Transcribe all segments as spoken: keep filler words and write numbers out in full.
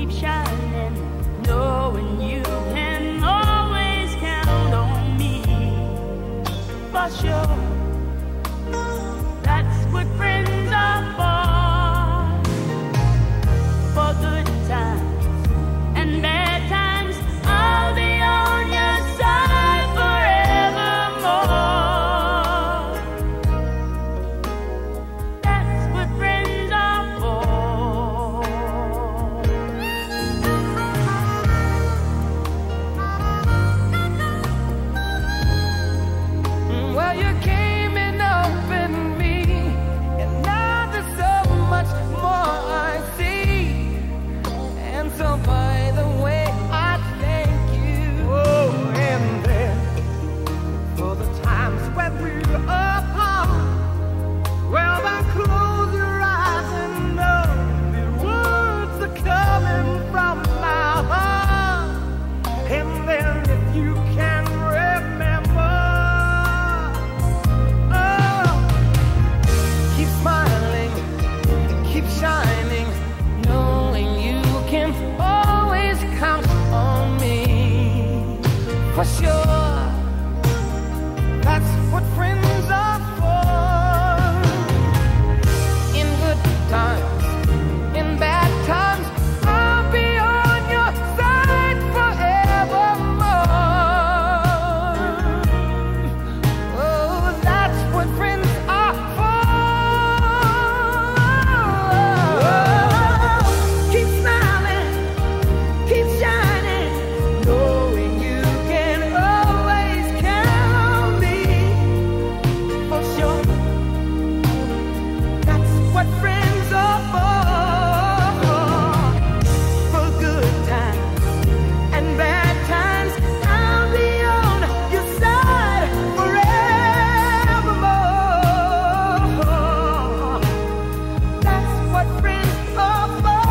keep shining, knowing you can always count on me. For sure, that's what friends are for. For good times and bad times, I'll be on your side forevermore. That's what friends are for. Well, you came and opened me, and now there's so much more I see. And so by the way, I thank you. Oh, and then for the times when we're apart, well, then close your eyes and know the words are coming from my heart. And then if you can remember, oh, keep smiling, keep shining, knowing you can always count on me. For sure, that's what friends are for. In good times, in bad times, I'll be on your side forevermore. Oh, that's what friends are for. Keep smiling, keep shining, knowing you can always count on me. For sure, that's what friends are for. For good times and bad times, I'll be on your side forevermore. That's what friends are for.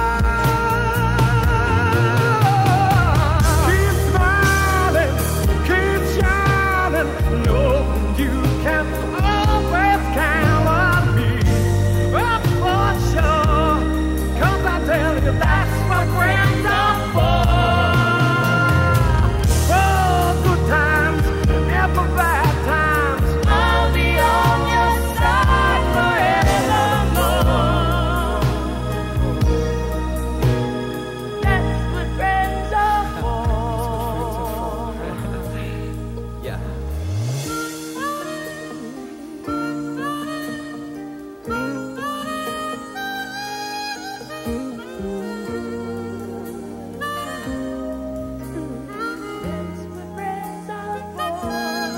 Keep smiling, keep shining, knowing you can always count on me. Oh, for sure, 'cause I tell you that's what friends are for. For good times and for bad times, I'll be on your side forevermore. That's what friends are for. Yeah. That's what friends are for.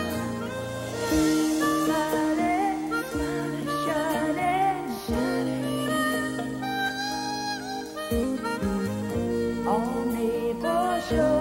Smiling, smiling, shining, shining. On me for sure.